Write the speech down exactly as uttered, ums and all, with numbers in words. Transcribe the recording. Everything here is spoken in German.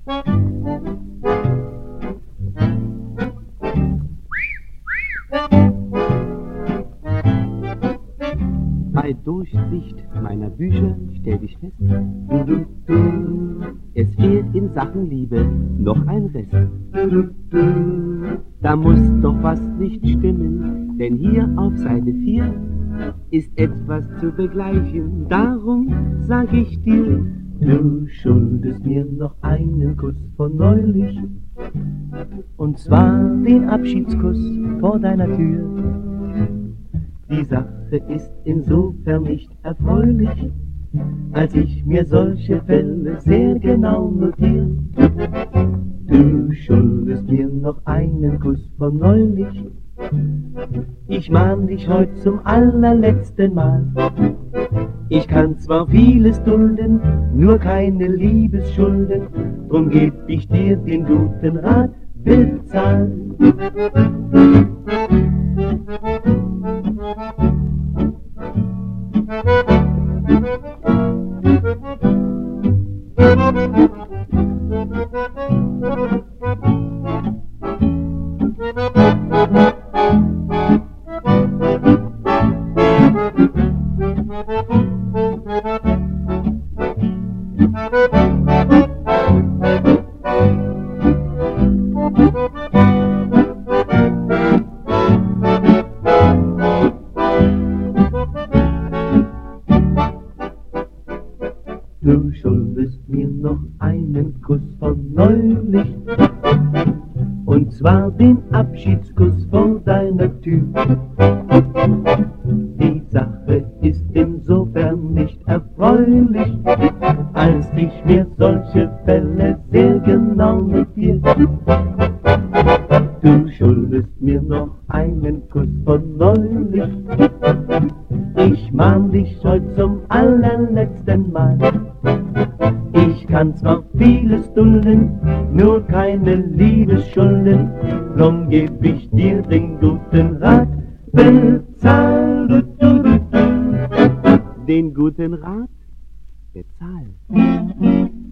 Bei Durchsicht meiner Bücher stell ich fest, du, du, du, es fehlt in Sachen Liebe noch ein Rest. Du, du, du, da muss doch was nicht stimmen, denn hier auf Seite vier ist etwas zu begleichen. Darum sag ich dir, du schuldest mir noch einen Kuss von neulich, und zwar den Abschiedskuss vor deiner Tür. Die Sache ist insofern nicht erfreulich, als ich mir solche Fälle sehr genau notiere. Du schuldest mir noch einen Kuss von neulich, ich mahn dich heut zum allerletzten Mal. Ich kann zwar vieles dulden, nur keine Liebesschulden, drum geb ich dir den guten Rat, bezahl. Du schuldest mir noch einen Kuss von neulich, und zwar den Abschiedskuss vor deiner Tür. Die Sache ist insofern nicht erfreulich, als ich mir solche Fälle sehr genau notiere. Du schuldest mir noch einen Kuss von neulich, ich mahn dich heut zum allerletzten Mal. Ich kann zwar vieles dulden, nur keine Liebesschulden, drum geb ich dir den guten Rat, bezahl. Du, du, du, du. Den guten Rat, bezahl.